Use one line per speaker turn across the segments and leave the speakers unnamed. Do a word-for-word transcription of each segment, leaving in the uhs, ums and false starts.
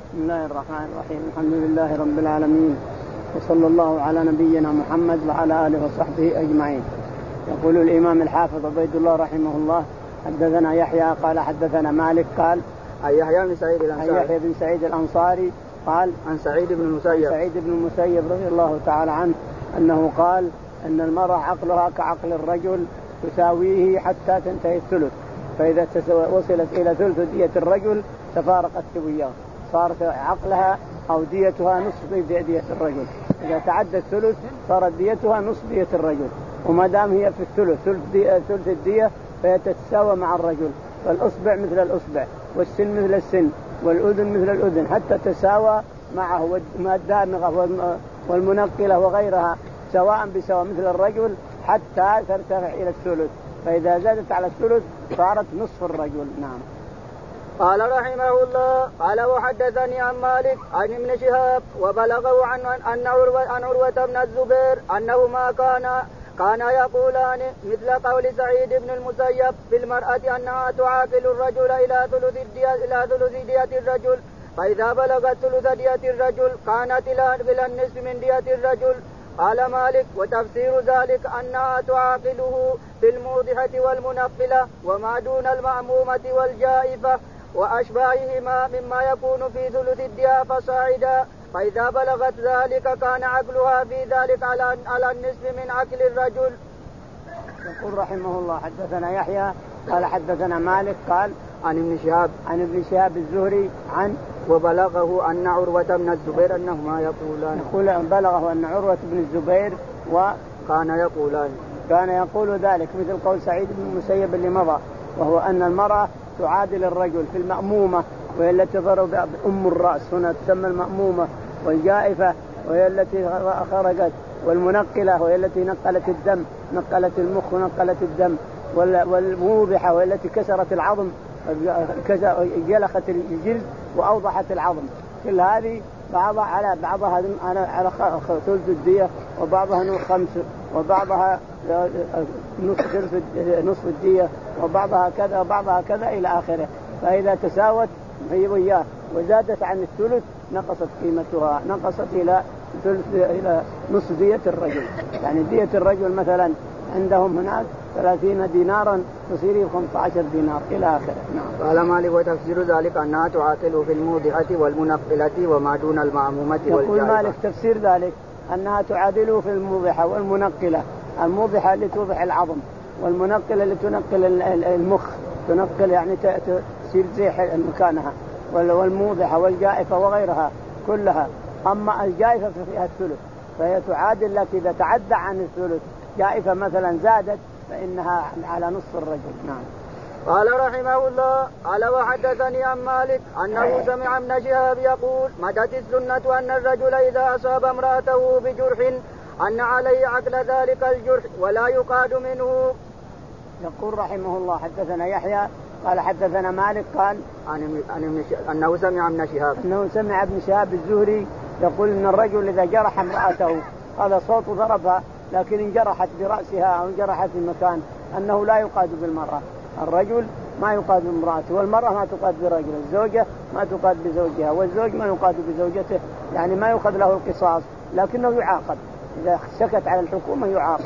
بسم الله الرحمن الرحيم. الحمد لله رب العالمين، وصلى الله على نبينا محمد وعلى آله وصحبه أجمعين. يقول الإمام الحافظ عبيد الله رحمه الله: حدثنا يحيى قال حدثنا مالك قال
عن يحيى بن سعيد الأنصاري
عن يحيى بن سعيد الأنصاري قال
عن سعيد بن المسيب
سعيد بن المسيب رضي الله تعالى عنه أنه قال أن المرأة عقلها كعقل الرجل تساويه حتى تنتهي الثلث، فإذا وصلت إلى ثلث دية الرجل تفارقت سوياه، صارت عقلها أو ديتها نصف دية الرجل. إذا تعدى الثلث صارت ديتها نصف دية الرجل، وما دام هي في الثلث ثلث دية ثلث الدية فهي تتساوى مع الرجل، فالأصبع مثل الأصبع والسن مثل السن والأذن مثل الأذن حتى تساوى معه، والدامغة والمنقلة وغيرها سواء بسواء مثل الرجل حتى ترتفع إلى الثلث، فإذا زادت على الثلث صارت نصف الرجل. نعم.
قال رحمه الله: قال وحدثني عن مالك عن ابن شهاب وبلغه عن أن عروة عن عروة بن الزبير أنهما كان كان يقولان مثل قول سعيد بن المسيب في المرأة أنها تعاقل الرجل إلى ثلث الدية إلى ثلث دية الرجل، فإذا بلغت ثلث دية الرجل كانت إلى النصف من دية الرجل. قال مالك: وتفسير ذلك أنها تعاقله في الموضحة والمنقلة وما دون المأمومة والجائفة وأشباههما مما يكون في ثلث الدية فصاعدا، فإذا بلغت ذلك كان عقلها في ذلك على على النصف من عقل الرجل.
يقول رحمه الله: حدثنا يحيى قال حدثنا مالك قال
عن ابن شهاب
عن ابن شهاب الزهري عن
وبلغه أن عروة بن الزبير أنهما يقولان
يقول بلغه أن عروة بن الزبير
وكان يقولان
كان يقول ذلك مثل قول سعيد بن المسيب اللي مضى، وهو أن المرأة تعادل الرجل في المأمومة وهي التي ضرب أم الرأس هنا تسمى المأمومة، والجائفة وهي التي خرجت، والمنقلة وهي التي نقلت الدم نقلت المخ ونقلت الدم، والموضحة وهي التي كسرت العظم جلخت الجلد وأوضحت العظم. كل هذه بعضها على بعضها على ثلث الدية، وبعضها خمس، وبعضها نصف نصف الدية، وبعضها كذا وبعضها كذا إلى آخره. فإذا تساوت هي وياه وزادت عن الثلث نقصت قيمتها، نقصت إلى ثلث إلى نصف دية الرجل. يعني دية الرجل مثلا عندهم هناك ثلاثين دينارا تصير خمسة عشر دينار إلى آخره.
نعم. قال مالك: وتفسير ذلك أنها تعاقل في الموضحة والمنقلة وما دون المأمومة والجائفة.
يقول مالك تفسير ذلك أنها تعادل في الموضحة والمنقلة، الموضحة اللي توضح العظم، والمنقلة اللي تنقل المخ تنقل يعني تصير زيح مكانها، والموضحة والجائفة وغيرها كلها. أما الجائفة فيها الثلث فهي تعادل، لكن إذا تعدى عن الثلث جائفة مثلا زادت فإنها على نصف الرجل. نعم.
قال رحمه الله: قال وحدثني عن مالك أنه سمع ابن شهاب يقول: مدت السنة أن الرجل إذا أصاب امرأته بجرح أن عليه عقل ذلك الجرح ولا يقاد منه.
يقول رحمه الله: حدثنا يحيى قال حدثنا مالك قال
عن عن أنه سمع ابن شهاب
أنه سمع ابن شهاب الزهري يقول إن الرجل إذا جرح امرأته، هذا صوت ضربها لكن انجرحت برأسها أو انجرحت في مكان، أنه لا يقاد بالمرأة. الرجل ما يقاد بامرأته، والمرأة ما تقاد برجل، الزوجة ما تقاد بزوجها، والزوج ما يقاد بزوجته، يعني ما يؤخذ له القصاص لكنه يعاقب إذا سكت على الحكومة يعاقب.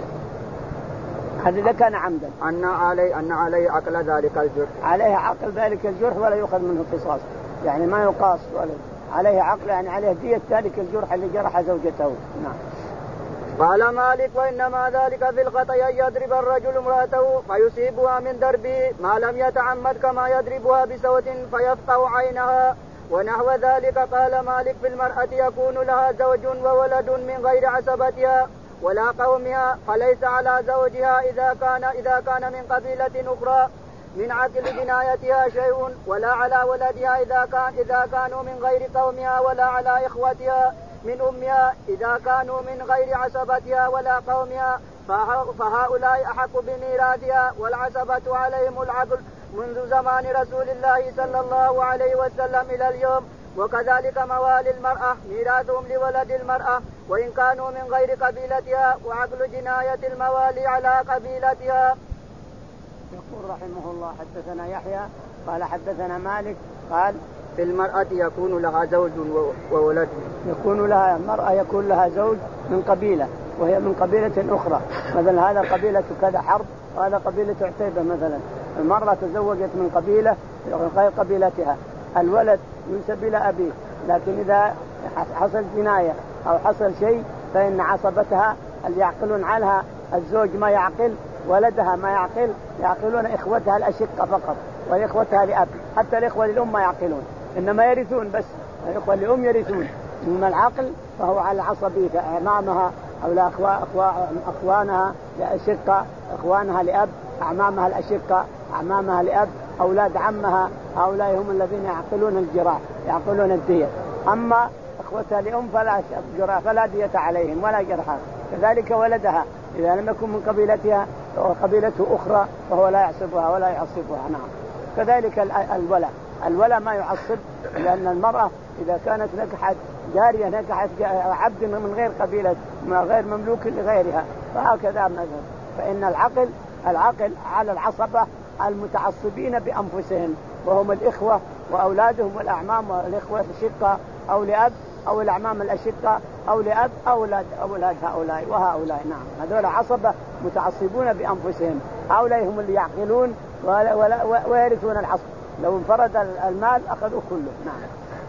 هذا إذا كان عمدا.
أن عليه أن عليه عقل ذلك الجرح
عليه عقل ذلك الجرح ولا يؤخذ منه قصاص، يعني ما يقاس ولا عليه عقل، يعني عليه دية ذلك الجرح اللي جرح زوجته. نعم.
قال مالك: وإنما ذلك في الخطأ أن يضرب الرجل امرأته فيصيبها من ضربه ما لم يتعمد كما يضربها بسوط فيفقع عينها ونحو ذلك. قال مالك: في المرأة يكون لها زوج وولد من غير عصبتها ولا قومها، فليس على زوجها إذا كان إذا كان من قبيلة أخرى من عقل جنايتها شيء، ولا على ولدها إذا كان إذا كانوا من غير قومها، ولا على إخوتها من أمها إذا كانوا من غير عصبتها ولا قومها، فهؤلاء أحق بميراثها، والعصبة عليهم العقل منذ زمان رسول الله صلى الله عليه وسلم إلى اليوم. وكذلك موالي المرأة ميراثهم لولد المرأة وإن كانوا من غير قبيلتها، وعقل جناية الموالي على قبيلتها.
يقول رحمه الله: حدثنا يحيى قال حدثنا مالك قال
في المرأة يكون لها زوج وولد.
يكون لها المرأة يكون لها زوج من قبيلة وهي من قبيلة أخرى، مثلا هذا قبيلة كذا حرب وهذا قبيلة عتيبة مثلا. المرأة تزوجت من قبيلة غير قبيلتها، الولد ينسب إلى أبيه، لكن إذا حصل جناية أو حصل شيء فإن عصبتها اللي يعقلون عنها الزوج ما يعقل، ولدها ما يعقل، يعقلون إخوتها الأشقة فقط وإخوتها لأب، حتى الإخوة للأم ما يعقلون، إنما يرثون بس، الإخوة للأم يرثون. أما العقل فهو على العصبية، أعمامها أو أخوانها لأشقة، أخوانها لأب، أعمامها الأشقة، أعمامها لأب، أولاد عمها، هؤلاء هم الذين يعقلون الجراح، يعقلون الدية. أما أخوتها لأم فلا جراح، فلا دية عليهم ولا جرحا. كذلك ولدها إذا لم يكن من قبيلتها وقبيلته أخرى فهو لا يعصبها ولا يعصبها. نعم. كذلك الولا، الولا ما يعصب، لأن المرأة إذا كانت نكحت جارية نكحت عبد من غير قبيلة، من غير مملوك لغيرها، فهكذا مثلا. فإن العقل العقل على العصبة المتعصبين بأنفسهم، وهم الإخوة وأولادهم والأعمام والإخوة الشقة أو لأب، أو الأعمام الأشقة أو لأب، أولاد أولاد هؤلاء وهؤلاء. نعم، هذول عصبة متعصبون بأنفسهم، هؤلاء هم اللي يعقلون ويرثون العصب، لو انفرد المال أخذوا كله. نعم.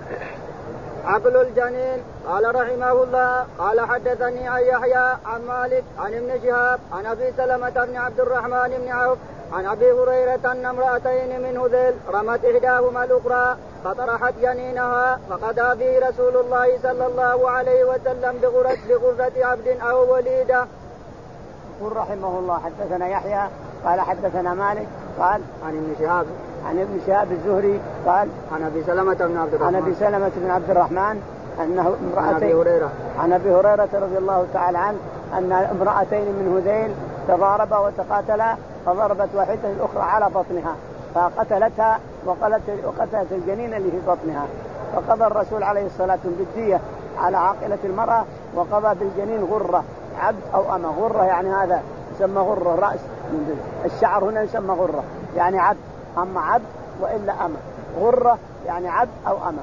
عقل الجنين. قال رحمه الله قال حدثني عن يحيى عن مالك عن ابن شهاب عن أبي سلمة بن عبد الرحمن بن عوف عن أبي هريرة أن امرأتين من هذيل رمت إحداهما الأخرى فطرحت جنينها فقضى به رسول الله صلى الله عليه وسلم بغرة بغرة عبد أو وليدة.
يقول رحمه الله حدثنا يحيى قال حدثنا مالك قال
عن ابن شهاب
عن ابن شهاب الزهري قال
عن أبي سلمة بن عبد الرحمن
عن أبي سلمة بن عبد الرحمن أنه امرأتين
عن أبي هريرة
عن أبي هريرة رضي الله تعالى عنه أن امرأتين من هذيل تضاربا وتقاتلا، فضربت واحدة الأخرى على بطنها فقتلتها وقتلت الجنين اللي في بطنها، فقضى الرسول عليه الصلاة والسلام بالدية على عاقلة المرأة، وقضى بالجنين غرة عبد أو أمة. غرة يعني هذا يسمى غرة، رأس الشعر هنا يسمى غرة يعني عبد، أما عبد وإلا أمة. غرة يعني عبد أو أمة.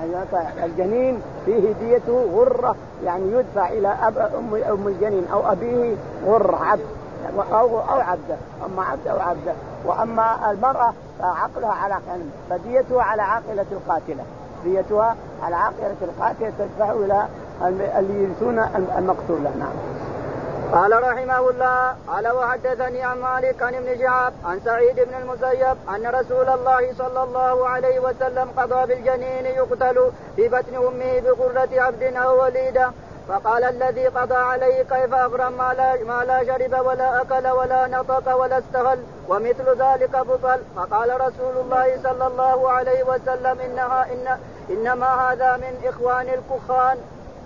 الجنين فيه ديته غرة، يعني يدفع إلى أب أم أم الجنين أو أبيه غرة عبد أو أو عبده، أما عبد أو عبده. وأما المرأة فعقلها على فديتها على عاقلة القاتلة، ديتها على عاقلة القاتلة تدفع إلى اللي يرثون المقتولة. نعم.
قال رحمه الله قال وحدثني عن مالك عن ابن شهاب عن سعيد بن المسيب أن رسول الله صلى الله عليه وسلم قضى بالجنين يقتل في بطن أمه بغرة عبد أو وليدة، فقال الذي قضى عليه كيف أغرم ما لا, ما لا شرب ولا أكل ولا نطق ولا استهل ومثل ذلك بطل. فقال رسول الله صلى الله عليه وسلم إنها إن إنما هذا من إخوان الكخان.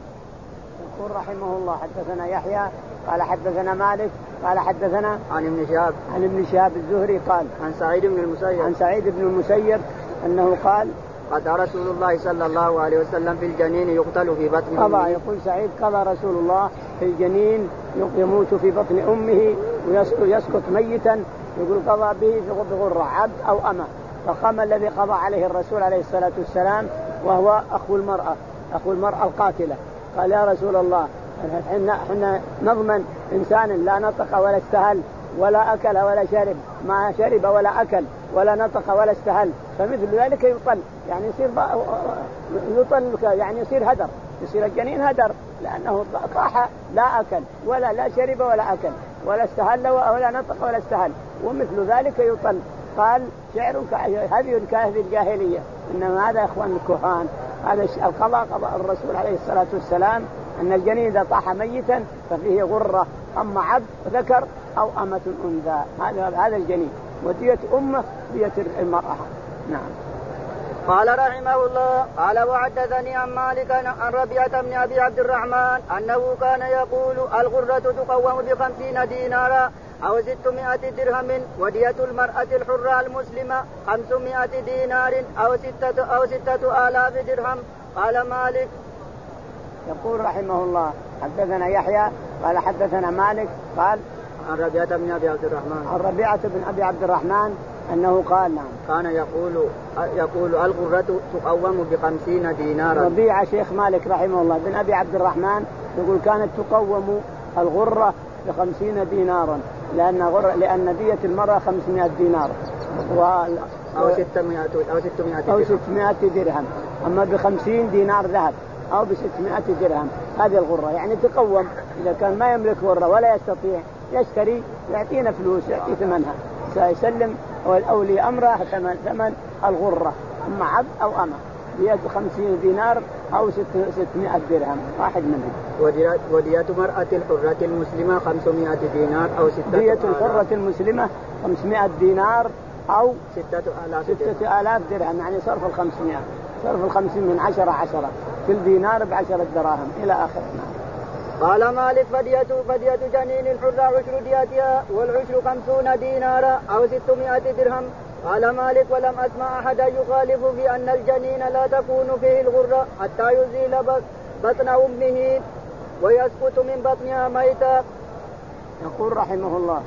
يقول رحمه الله حدثنا يحيى قال حدثنا مالك قال حدثنا
عن ابن شهاب
عن ابن شهاب الزهري قال
عن سعيد بن المسيب
عن سعيد بن المسيب أنه قال
قضى رسول الله صلى الله عليه وسلم في الجنين يقتل في بطن
أمه. قضى يقول سعيد قضى رسول الله في الجنين يموت في بطن أمه ويسقط ميتا، يقول قضى به بغرة عبد أو أمة. فقام الذي قضى عليه الرسول عليه الصلاة والسلام وهو أخو المرأة أخو المرأة القاتلة، قال يا رسول الله احنا احنا نضمن انسان لا نطق ولا استهل ولا اكل ولا شرب، ما شرب ولا اكل ولا نطق ولا استهل، فمثل ذلك يطل، يعني يصير يطل يعني يصير هدر، يصير الجنين هدر، لانه طاح لا اكل ولا لا شرب ولا اكل ولا استهل ولا نطق ولا استهل، ومثل ذلك يطل. قال شعر هذه كهذه الجاهليه، انما هذا اخوان الكهان. هذا القضاء قضاء الرسول عليه الصلاة والسلام أن الجنين إذا طاح ميتا ففيه غرة، أما عبد ذكر أو أمة أنثى هذا هذا الجنين، ودية أمه دية المرأة. نعم.
قال رحمه الله قال وحدثني عن مالك عن ربيعة بن أبي عبد الرحمن أنه كان يقول الغرة تقوم بخمسين دينارا أو ستمائة درهم، ودية المرأة الحرة المسلمة خمسمائة دينار أو ستة أو ستة آلاف درهم. قال مالك.
يقول رحمه الله حدثنا يحيى قال حدثنا مالك قال
عن ربيعة بن أبي عبد الرحمن
عن ربيعة بن أبي عبد الرحمن أنه قال نعم
كان يقول يقول الغرة تقوم بخمسين دينارا.
ربيعة شيخ مالك رحمه الله بن أبي عبد الرحمن يقول كانت تقوم الغرة بخمسين دينارا لأن غرة لأن دية المرأة خمسمائة دينار و...
أو ستمائة أو ستمائة
أو ستمائة درهم. أما بخمسين دينار ذهب أو بستمائة درهم هذه الغرة يعني تقوم. إذا كان ما يملك غرة ولا يستطيع يشتري يعطينا فلوس يعطي ثمنها سيسلم أولي أمره ثمن ثمن الغرة أما عبد أو أمة دية خمسين دينار أو ستمائة درهم واحد منهم.
ودية مرأة الحرة المسلمة خمسمائة دينار أو ستة
دية الحرة المسلمة خمسمائة دينار أو
ستة آلاف
ستة آلاف درهم يعني صرف الخمسمائة صرف الخمسين من عشرة عشرة كل دينار بعشرة دراهم إلى آخر.
قال مالك فدية فدية جنين الحرة عشر دياتها والعشر خمسون دينارا أو ستمائة درهم. قال مالك ولم أسمع أحدا يخالف في أن الجنين لا تكون فيه الغرة حتى يزيل بطن أمه ويسقط من بطنها ميتا.
يقول رحمه الله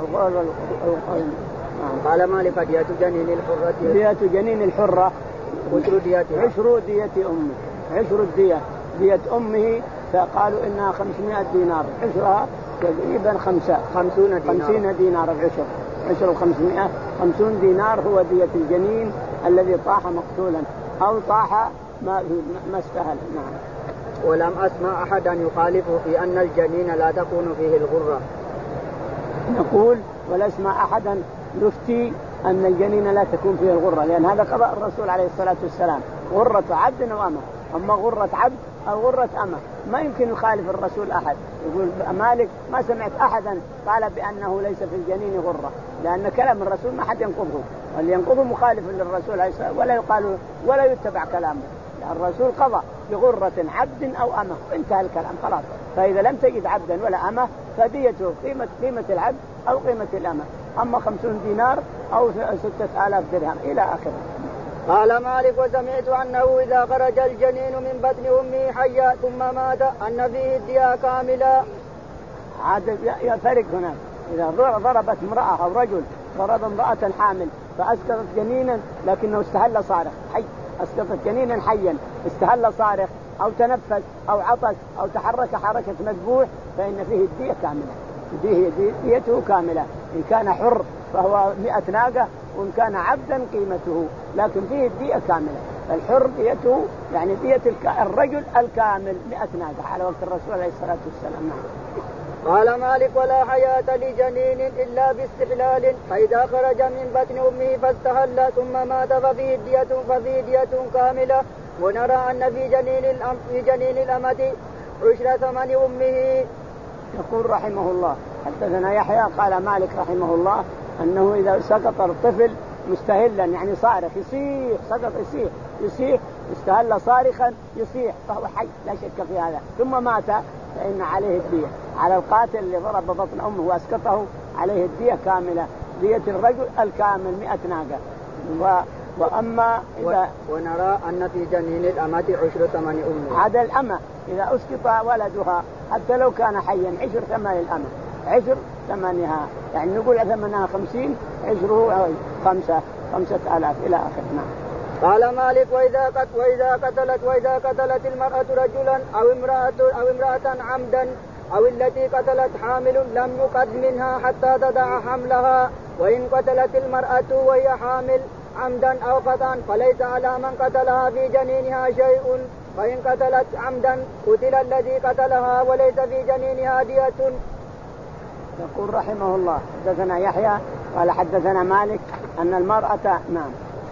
قال مالك فدية جنين الحرة
دية جنين الحرة
عشر دياتها
عشر دية أمه عشر الدية دية أمه فقالوا إنها خمسمائة دينار عشرها تقريبا خمسة
خمسون دينار
خمسين دينار العشر عشر الخمسمائة خمسون دينار هو دية الجنين الذي طاح مقتولا أو طاح ما ما استهل. نعم.
ولم أسمع أحدا يخالف في أن الجنين لا تكون فيه الغرة.
نقول ولا أسمع أحدا يفتي أن الجنين لا تكون فيه الغرة لأن هذا قضاء الرسول عليه الصلاة والسلام غرة عبد وأمة. أما غرة عبد أو غرة أمة ما يمكن يخالف الرسول أحد. يقول مالك ما سمعت أحدا قال بأنه ليس في الجنين غرة لأن كلام الرسول ما حد ينقضه واللي ينقضه مخالف للرسول عليه الصلاة ولا يقال ولا يتبع كلامه. الرسول قضى بغرة عبد أو أمة انتهى الكلام خلاص. فإذا لم تجد عبدا ولا أمة فديته قيمة قيمة العبد أو قيمة الأمة أما خمسون دينار أو ستة آلاف درهم إلى آخره.
قال مالك وسمعت أنه إذا خرج الجنين من بطن أمه حيا ثم مات أن فيه الدية كاملة.
عاد يفرق هناك إذا ضربت امرأة أو رجل ضرب امرأة حامل فأسقطت جنينا لكنه استهل صارخ حي أسقطت جنينا حيا استهل صارخ أو تنفس أو عطس أو تحرك حركة مذبوح فإن فيه الدية كاملة. ديه ديته كاملة. إن كان حر فهو مئة ناقة وإن كان عبدا قيمته لكن فيه الدية كاملة. الحر ديته يعني دية الرجل الكامل مئة ناقة على وقت الرسول عليه الصلاة والسلام.
قال مالك ولا حياة لجنين إلا باستحلال فإذا خرج من بطن أمه فاستهل ثم مات ففيه دية ففيه دية كاملة. ونرى أن في جنين الأم في جنين الأمة عشر ثمن أمه.
يقول رحمه الله حدثنا يحيى قال مالك رحمه الله أنه إذا سقط الطفل مستهلا يعني صارخ يصيح سقط يصيح يصيح استهل صارخا يصيح فهو حي لا شك في هذا ثم مات فإن عليه الدية. على القاتل اللي ضرب بطن أمه وأسقطه عليه الدية كاملة دية الرجل الكامل مئة ناقة. و... وأما إذا
ونرى أن في جنين الأمة عشر ثمن أمه.
هذا الأمة إذا أسقط ولدها حتى لو كان حيا عشر ثمن الأمة عشر ثمنها يعني نقول ثمنها خمسين عشره خمسة خمسة آلاف إلى آخر.
قال مالك وإذا قتلت وإذا قتلت وإذا قتلت المرأة رجلا أو امرأة أو امرأة عمدا أو التي قتلت حامل لم يقد منها حتى تدع حملها. وإن قتلت المرأة وهي حامل عمدا أو خطأ فليس على من قتلها في جنينها شيء. وإن قتلت عمدا قتل الذي قتلها وليس في جنينها دية.
يقول رحمه الله حدثنا يحيى قال حدثنا مالك أن المرأة نعم.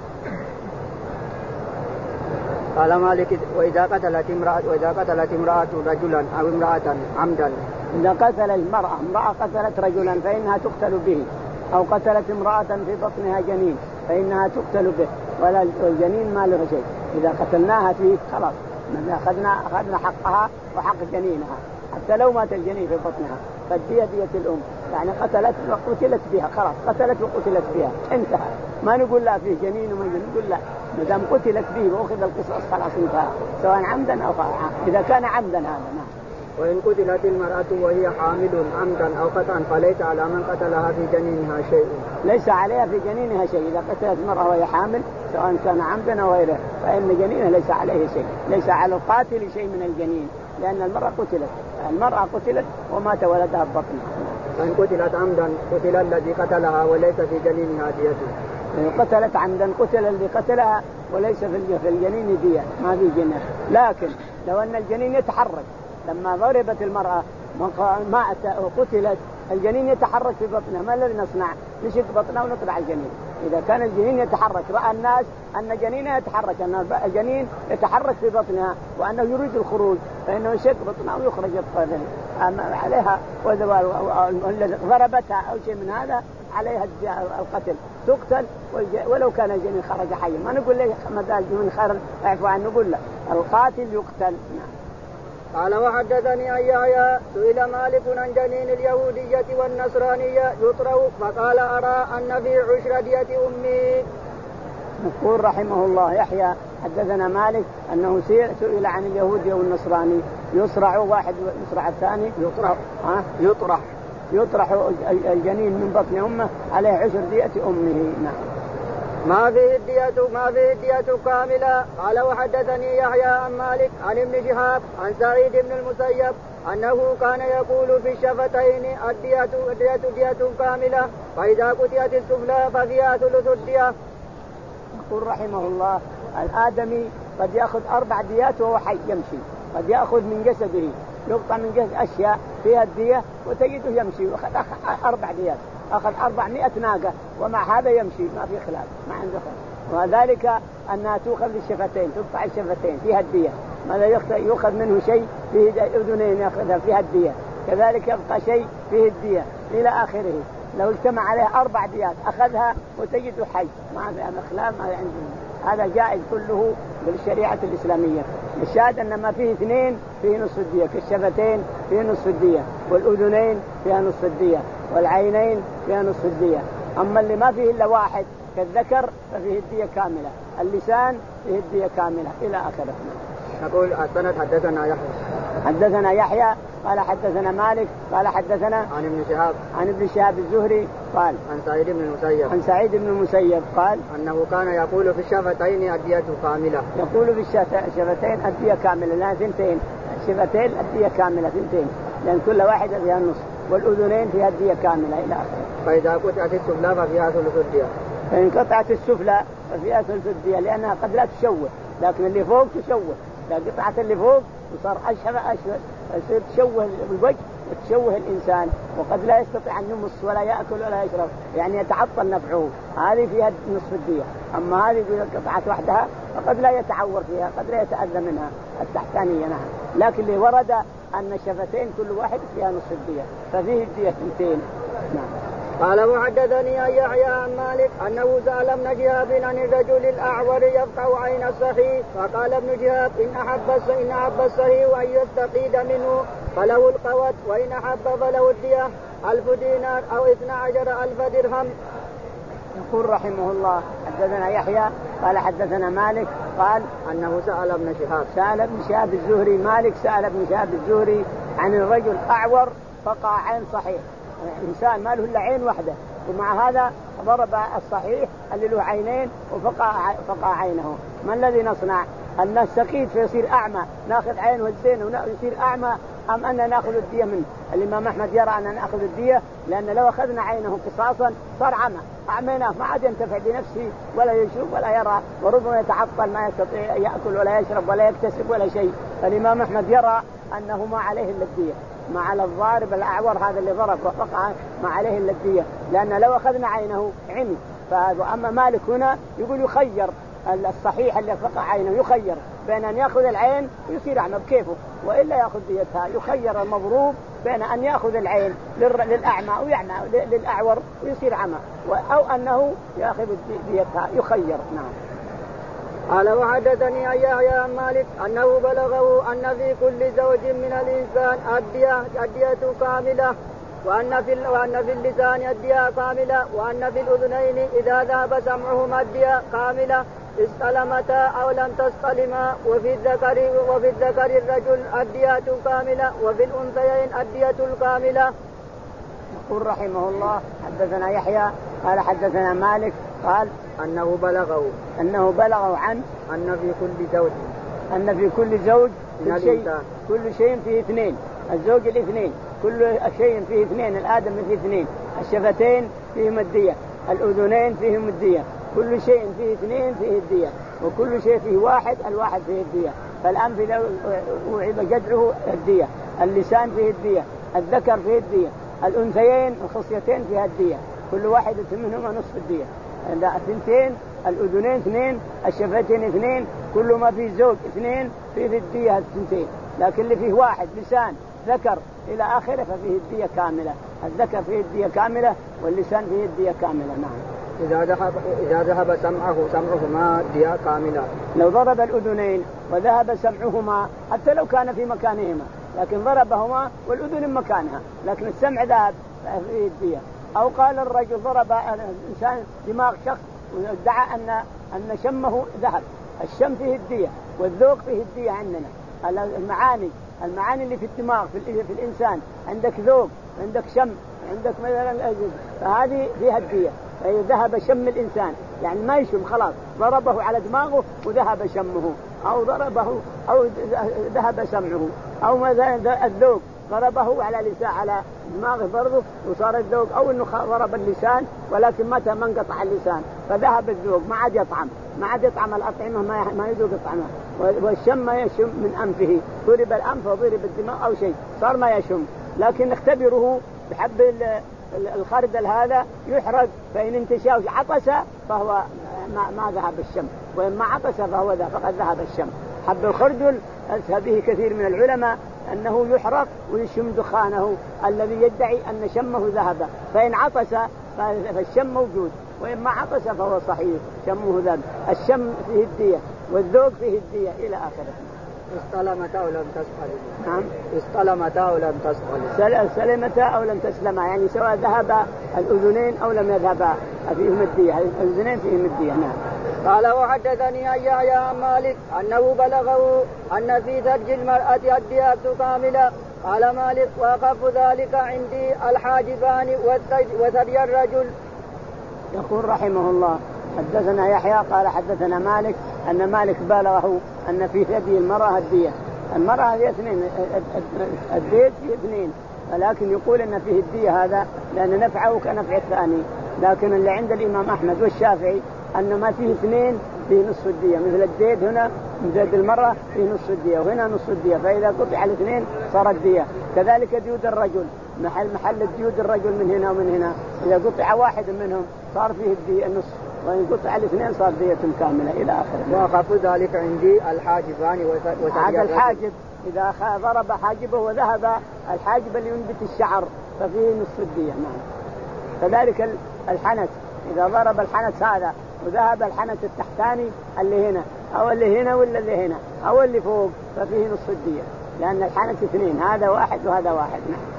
قال مالك وإذا قتلت امرأة وإذا قتلت امرأة رجلا أو امرأة عمدا.
إذا قتل المرأة امرأة قتلت رجلا فإنها تقتل به أو قتلت امرأة في بطنها جنين فإنها تقتل به ولا الجنين ما له شيء. إذا قتلناها فيه خلاص أخذنا أخذنا حقها وحق جنينها حتى لو مات الجنين في بطنها فالدية دية الأم يعني قتلت وقتلت بها خلاص قتلت وقتلت بها انتهى. ما نقول لا فيه جنين وما نقول لا ما دام قتلت به وأخذ القصاص خلاص انتهى سواء عمدا أو خطأ إذا كان عمدا هذا. نعم.
وإن قتلت المرأة وهي حامل عمدا أو خطأ فليس على من قتلها في جنينها شيء.
ليس عليها في جنينها شيء. إذا قتلت المرأة وهي حامل سواء كان عمدا أو غيره فإن جنينها ليس عليه شيء. ليس على القاتل شيء من الجنين لأن المرأة قتلت المرأة قتلت ومات ولدها ببطنها.
فإن قتلت عمدا قتل الذي قتلها وليس في جنينها دية.
قتلت عمدا قتل الذي قتلها وليس في الجنين دية ما في جنين. لكن لو أن الجنين يتحرك لما ضربت المرأة ما قتلت الجنين يتحرك في بطنها ما الذي نصنع؟ نشق بطنها ونطلع الجنين. إذا كان الجنين يتحرك رأى الناس أن جنينها يتحرك أن الجنين يتحرك في بطنها وأنه يريد الخروج فإنه يشق بطنها ويخرج الطفل عليها والذي ضربتها أو شيء من هذا عليها القتل تقتل ولو كان الجنين خرج حيا. ما نقول له مدى من خير اعفو عنه نقول له القاتل يقتل.
قال وحدثني أن يحيى سئل مالك عن جنين اليهودية والنصرانية يطرح فقال أرى أن في عشر دية أمي.
يقول رحمه الله يحيى حدثنا مالك أنه سئل عن اليهودي والنصراني يصرع واحد يصرع الثاني
يطرح
ها
يطرح
يطرح الجنين من بطن أمه عليه عشر دية أمه. نعم.
ما فيه الدية ما فيه الدية كاملة. قال وحدثني يحيى عن مالك عن ابن شهاب عن سعيد بن المسيب أنه كان يقول في الشفتين الدية الدية دية كاملة فإذا قطعت السفلى ففيها ثلث الدية.
يقول رحمه الله الآدمي قد يأخذ أربع ديات وهو حي يمشي قد يأخذ من جسده يقطع من جسد أشياء فيها الدية وتجده يمشي وأخذ أربع ديات أخذ أربعمائة ناقة ومع هذا يمشي ما في خلاف ما عنده خلاف. وذلك أنها تؤخذ الشفتين تقطع الشفتين فيها الدية ماذا يؤخذ منه شيء فيه أذنين يأخذها فيها الدية كذلك يبقى شيء فيه الدية إلى آخره. لو اجتمع عليه أربع ديات أخذها وتجده حي ما في خلاف ما عنده. هذا جائز كله بالشريعة الإسلامية. الشاهد أن ما فيه اثنين فيه نصف الدية كالشفتين فيه نصف الدية والأذنين فيها نصف الدية والعينين فيها نصف الدية. أما اللي ما فيه إلا واحد كالذكر ففيه الدية كاملة اللسان فيه الدية كاملة إلى آخره.
نقول السند حدثنا يحيى
حدثنا يحيى قال حدثنا مالك قال حدثنا
عن ابن شهاب
عن ابن شهاب الزهري قال
عن سعيد بن المسيب
عن سعيد بن المسيب قال
أنه كان يقول في الشفتين الدية كاملة
يقول في الشفتين الدية كاملة لا ثنتين الشفتين الدية كاملة ثنتين لأن كل واحدة فيها النصف والأذنين فيها الدية كاملة إلى آخره.
فإذا قطعت السفلى ففيها ثلث الدية.
فإن قطعت السفلى ففيها ثلث الدية لأنها قد لا تشوه لكن اللي فوق تشوه. إذا قطعت اللي فوق وصار أشهر أشهر يصير تشوه الوجه وتشوه الإنسان وقد لا يستطيع أن يمص ولا يأكل ولا يشرب يعني يتعطل نفعه. هذه فيها نصف الدية. أما هذه إذا قطعت وحدها فقد لا يتعور فيها قد لا يتأذى منها التحتانية نعم. لكن اللي ورد أن الشفتين كل واحد فيها نصف الدية ففيه الدية اثنتين. نعم.
قال وحدثني أن يحيى عن مالك أنه سأل ابن شهاب عن الرجل الأعور يفقع عين الصحيح فقال ابن شهاب إن أحب إن أحب الصحيح أن يستقيد منه فله القوت وإن أحب فله الدية ألف دينار أو اثنا عشر ألف درهم.
يقول رحمه الله حدثنا يحيى قال حدثنا مالك قال
أنه سأل ابن شهاب
سأل ابن شهاب الزهري مالك سأل ابن شهاب الزهري عن الرجل أعور فقع عين صحيح إنسان ما له إلا عين واحدة ومع هذا ضرب الصحيح اللي له عينين وفقع فقع عينه. ما الذي نصنع؟ أن نستقيد فيصير أعمى نأخذ عينه الزين ويصير أعمى أم أن نأخذ الدية منه؟ الإمام أحمد يرى أن نأخذ الدية لأن لو أخذنا عينه قصاصا صار عمى أعميناه ما عاد ينتفع بنفسه ولا يشوف ولا يرى وربما يتعطل ما يستطيع يأكل ولا يشرب ولا يكتسب ولا شيء. فالإمام أحمد يرى أنه ما عليه إلا الدية ما على الضارب الأعور هذا اللي ضرب وفقع ما عليه إلا الدية لأن لو أخذنا عينه عمي. فأما مالك هنا يقول يخير الصحيح اللي فقع عينه يخير بين أن يأخذ العين ويصير أعمى بكيفه وإلا يأخذ ديتها. يخير المضروب بين أن يأخذ العين للأعمى ويعمى للأعور ويصير عمى أو أنه يأخذ ديتها يخير. نعم.
قال وحدثني أن يحيى عن مالك أنه بلغه أن في كل زوج من الإنسان الدية الدية كاملة وأن في وأن في اللسان الدية كاملة وأن في الأذنين إذا ذهب سمعهما الدية كاملة استلمتا أو لم تستلما. وفي الذكر وفي الذكر الرجل الدية كاملة وفي الأنثيين الدية الكاملة.
يقول رحمه الله حدثنا يحيى قال حدثنا مالك قال
أنه بلغه
أنه بلغه عن
أن في كل زوج
أن في كل زوج كل شيء, كل شيء فيه اثنين، الزوج الاثنين، كل شيء فيه اثنين، الآدم فيه اثنين، الشفتين فيهم الدية، الأذنين فيهم الدية، كل شيء فيه اثنين فيه الدية، وكل شيء فيه واحد، الواحد فيه الدية. فالأنف لو وعب جدعه الدية، اللسان فيه الدية، الذكر فيه الدية، الأنثيين الخصيتين فيها الدية، كل واحدة منهما نصف الدية. اثنتين، الأذنين اثنين، الشفتين اثنين، كل ما فيه زوج اثنين فيه الدية الثنتين. لكن اللي فيه واحد لسان ذكر إلى آخره ففيه الدية كاملة، الذكر فيه الدية كاملة واللسان فيه الدية كاملة. نعم.
إذا ذهب إذا ذهب سمعه سمعهما الدية كاملة.
لو ضرب الأذنين وذهب سمعهما حتى لو كان في مكانهما، لكن ضربهما والأذن مكانها، لكن السمع ذهب فيه الدية. أو قال الرجل ضرب الإنسان دماغ شخص وادعى أن أن شمه ذهب، الشم فيه الدية والذوق فيه الدية. عندنا المعاني المعاني اللي في الدماغ في, في الإنسان، عندك ذوق، عندك شم، عندك مثلا فهذه فيها الدية. فإذا ذهب شم الإنسان يعني ما يشم خلاص، ضربه على دماغه وذهب شمه، أو ضربه أو ذهب سمعه، أو مثلا الذوق ضربه على لسان على دماغه برضه وصار الذوق، أو إنه ضرب اللسان ولكن متى ما انقطع اللسان فذهب الذوق، ما عاد يطعم ما عاد يطعم الأطعمة، ما ما يذوق طعمها. والشم ما يشم من أنفه، ضرب الأنف وضرب الدماغ أو شيء صار ما يشم. لكن نختبره بحب الخردل هذا يحرق، فإن انتشاه عطس فهو ما, ما ذهب الشم، وإن ما عطس فهو ذهب فقد ذهب الشم. حب الخردل أسهى به كثير من العلماء أنه يحرق ويشم دخانه الذي يدعي أن شمه ذهب، فإن عطس فالشم موجود، وإن ما عطس فهو صحيح شمه ذهب. الشم فيه الدية والذوق فيه الدية إلى آخره.
استلمتا أو لم تسلم.
نعم.
استلمتا أو لم تسلم.
سلمتا أو لم تسلما، يعني سواء ذهب الأذنين أو لم يذهبا فيهم الدية، الأذنين فيهم الدية. نعم.
قال وحدثني أن يحيى عن مالك أنه بلغه أن في ثلج المرأة الدية كاملة. قال مالك وأخف ذلك عندي الحاجبان وثدي الرجل.
يقول رحمه الله حدثنا يحيى قال حدثنا مالك أن مالك بلغه أن في ثدي المرأة الدية. المرأة هي اثنين، الدية فيه اثنين، ولكن يقول أن فيه الدية هذا لأن نفعه كنفع الثاني. لكن اللي عند الإمام أحمد والشافعي أن ما فيه اثنين فيه نصف الدية، مثل الديد هنا ديد المرأة فيه نصف الدية وهنا نصف الدية، فإذا قطع الاثنين صار الدية. كذلك ديود الرجل، محل محل ديود الرجل من هنا ومن هنا، إذا قطع واحد منهم صار فيه الدية النصف، وإن قطع الاثنين صار دية كاملة إلى آخره.
وأخف ذلك عندي الحاجبان وثدي.
هذا الحاجب إذا ضرب حاجبه وذهب الحاجب اللي ينبت الشعر ففيه نصف الدية. نعم. كذلك الحنث إذا ضرب الحنث هذا وذهب الحنث التحتاني اللي هنا أو اللي هنا ولا اللي هنا أو اللي فوق ففيه نصف الدية، لأن الحنث اثنين، هذا واحد وهذا واحد. نعم.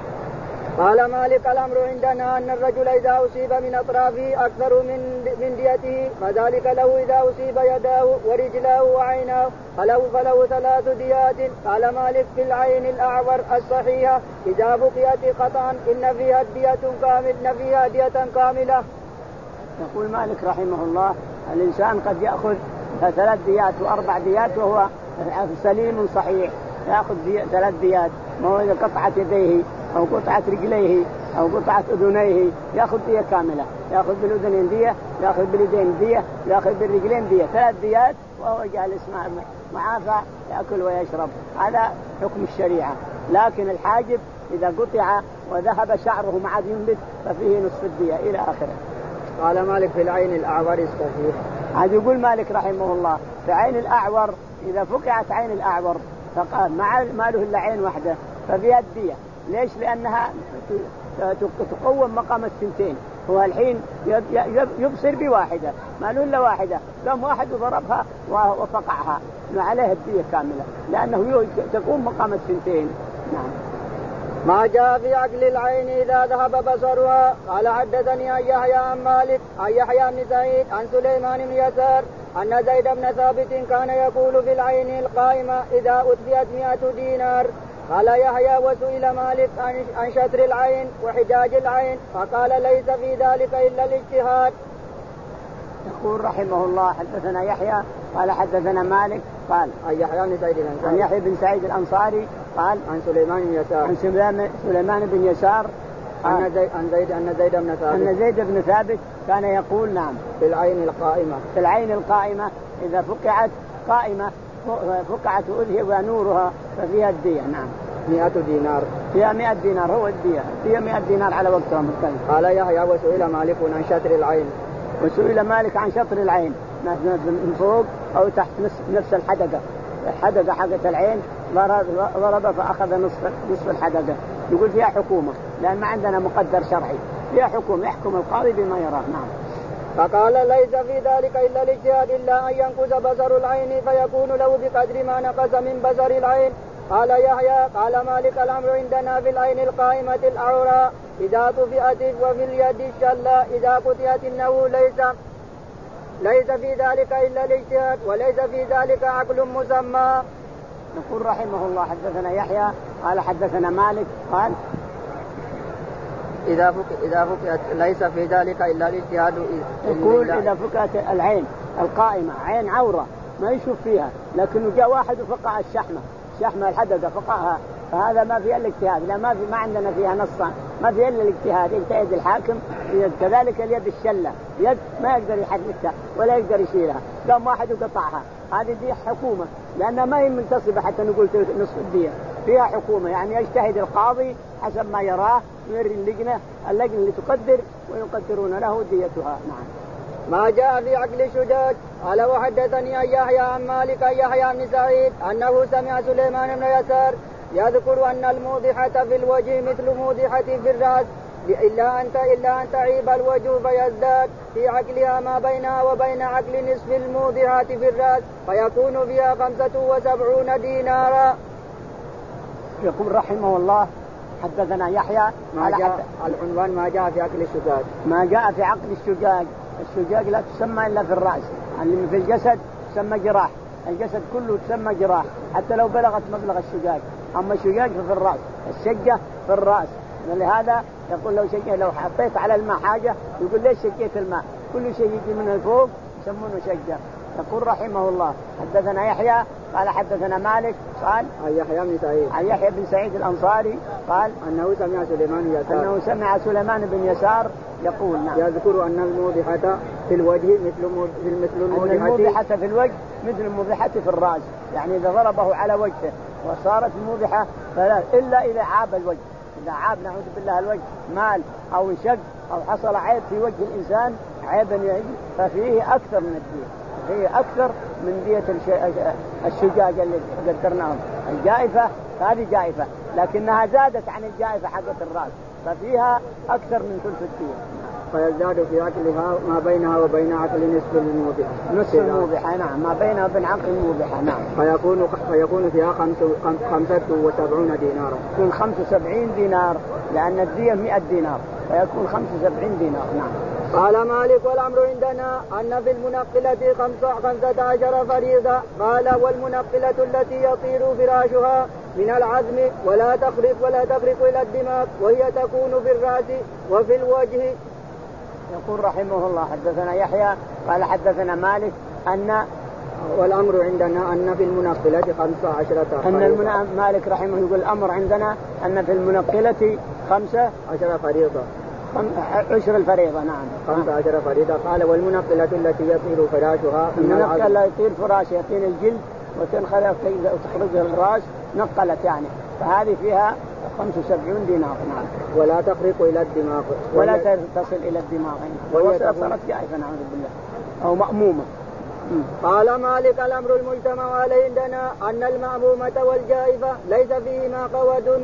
قال مالك الأمر عندنا أن الرجل إذا أصيب من أطرافه أكثر من من ديته، فذلك له إذا أصيب يداه ورجلاه وعيناه فله فله ثلاث ديات. قال مالك في العين الأعور الصحيحة إذا بقيت قطعا إن فيها دية كامل إن فيها دية كاملة.
يقول مالك رحمه الله الإنسان قد يأخذ ثلاث ديات وأربع ديات وهو سليم صحيح، يأخذ ثلاث ديات، ما هو إذا قطعت يديه أو قطعت رجليه أو قطعت أذنيه يأخذ دية كاملة، يأخذ بالأذنين دية، يأخذ باليدين دية، يأخذ بالرجلين دية، ثلاث ديات وهو جالس معافى يأكل ويشرب. هذا حكم الشريعة. لكن الحاجب إذا قطع وذهب شعره مع ينبت ففيه نصف الدية إلى آخره.
قال مالك في العين الأعور الصحيح.
هذا يقول مالك رحمه الله في عين الأعور إذا فقعت عين الأعور فقال مع ما له إلا عين واحدة ففيها الدية. ليش؟ لأنها تقوم مقام الثنتين، هو الحين يبصر بواحدة ما له إلا واحدة، قام واحد وضربها وفقعها عليها الدية كاملة لأنه تقوم مقام الثنتين. نعم.
ما جاء في عقل العين إذا ذهب بصرها. قال حدثني عن يحيى عن مالك عن يحيى بن سعيد عن سليمان بن يسار أن زيد بن ثابت كان يقول في العين القائمة إذا أتبعت مئة دينار. قال يحيى وسئل مالك عن شطر العين وحجاج العين فقال ليس في ذلك إلا الاجتهاد.
يقول رحمه الله حدثنا يحيى قال حدثنا مالك قال
عن يحيى بن سعيد الأنصاري
عن يحيى بن سعيد الأنصاري قال
عن سليمان بن يسار
عن سليمان بن يسار
أن زيد أن زيد أن زيد بن ثابت
أن زيد بن ثابت كان يقول نعم
في العين القائمة
في العين القائمة إذا فقعت قائمة فقعت وأذهب نورها ففيها الدية. نعم
مئة دينار
فيها مئة دينار هو الدية فيها مئة دينار على وقتها مختلف.
قال يحيى وسئل مالك عن شطر العين
وسئل مالك عن شطر العين من فوق أو تحت نفس الحدقة الحدقة حقة العين ضرب فأخذ نصف نصف الحدقة. يقول فيها حكومة لأن ما عندنا مقدر شرعي فيها حكومة يحكم القاضي بما يراه. نعم.
فقال ليس في ذلك إلا الاجتهاد إلا أن ينقص بصر العين فيكون له بقدر ما نقص من بصر العين. قال يحيى قال مالك الأمر عندنا في العين القائمة الأعرى إذا طفئت وفي اليد الشلة إذا قطعت إنه ليس ليس في ذلك إلا الاجتهاد وليس في ذلك عقل مسمى.
يقول رحمه الله حدثنا يحيى قال حدثنا مالك قال
إذا فك إذا فكت ليس في ذلك إلا الاجتهاد.
يقول إذا فكت العين القائمة عين عورة ما يشوف فيها لكنه جاء واحد وفقع الشحمة شحمة الحدقة فقعها فهذا ما فيها الاجتهاد لا ما في ما عندنا فيها نص ما فيها إلا الاجتهاد. يجتهد الحاكم كذلك اليد الشلة يد ما يقدر يحركها ولا يقدر يشيلها قام واحد وقطعها هذه دي حكومة لأنها ما هي منتصبة حتى نقول نصف الدية فيها حكومة يعني يجتهد القاضي حسب ما يراه ويري اللجنة اللجنة اللي تقدر ويقدرون له ديتها. نعم.
ما جاء في عقل الشجاج. قال وحدثني عن يحيى عن مالك عن يحيى بن سعيد أنه سمع سليمان بن يسار يذكر أن الموضحة في الوجه مثل موضحة في الرأس إلا أن إلا أن تعيب الوجه فيزداد في عقلها ما بينها وبين عقل نصف الموضحة في الرأس فيكون فيها خمسة وسبعون دينارا.
يقول رحمه الله حدثنا يحيى
ما جاء العنوان ما جاء في عقل الشجاج.
ما جاء في عقل الشجاج. الشجاج لا تسمى إلا في الرأس اللي في الجسد تسمى جراح الجسد كله تسمى جراح حتى لو بلغت مبلغ الشجاج. أما الشجاج في الرأس الشجة في الرأس. ولهذا يقول لو شجة لو حطيت على الماء حاجة يقول ليش شجيت الماء كل شيء يجي من الفوق يسمونه شجة. يقول رحمه الله حدثنا يحيى قال حدثنا مالك قال
عن يحيى بن سعيد
عن يحيى بن سعيد الأنصاري قال
أنه سمع سليمان بن يسار
أنه سمع سليمان بن يسار يقول نعم
يذكر أن الموضحة في الوجه مثل مثل الموضحة
الموضحة في الوجه مثل الموضحة في الرأس يعني إذا ضربه على وجهه وصارت الموضحة فلا إلا إذا عاب الوجه إذا عاب نعوذ بالله الوجه مال أو انشق أو حصل عيب في وجه الإنسان عيبا يعيب ففيه أكثر من الدية فيه أكثر من دية الشجاج اللي قدرناهم. الجائفة هذه جائفة لكنها زادت عن الجائفة حقة الرأس ففيها أكثر من ثلث الدية.
فيزداد في عقلها ما بينها وبين عقل نصف الموضحة
نصف الموضحة. نعم ما بينها وبين عقل الموضحة. نعم.
فيكون فيكون فيها خمسة وسبعون دينارا.
يكون خمسة وسبعين دينار لأن الدية مئة دينار فيكون خمسة وسبعين دينار. نعم.
قال مالك والأمر عندنا أن في المنقلة خمسة خمسة عشر فريضة. قال والمنقلة التي يطير فراشها من العظم ولا تخرق ولا تخرق إلى الدماغ وهي تكون في الرأس وفي الوجه.
يقول رحمه الله حدثنا يحيى قال حدثنا مالك أن
والأمر عندنا أن في المنقلة خمسة عشرة
أن المنا... مالك رحمه يقول الأمر عندنا أن في المنقلة خمسة
عشر فريضة
عشر الفريضة. نعم
خمسة عشر فريضة. قال والمنقلة التي يطير فراشها
المنقلة يطير فراش يطين الجلد وتنخلق وتخرجها الراس نقلت يعني فهذه فيها خمسة وسبعين دينار. نعم.
ولا تخرق إلى الدماغ
ولا تصل إلى الدماغ وهي صارت جائفة نعوذ بالله أو مأمومة.
قال مالك الأمر المجتمع عليه عندنا أن المأمومة والجائفة ليس فيهما قود.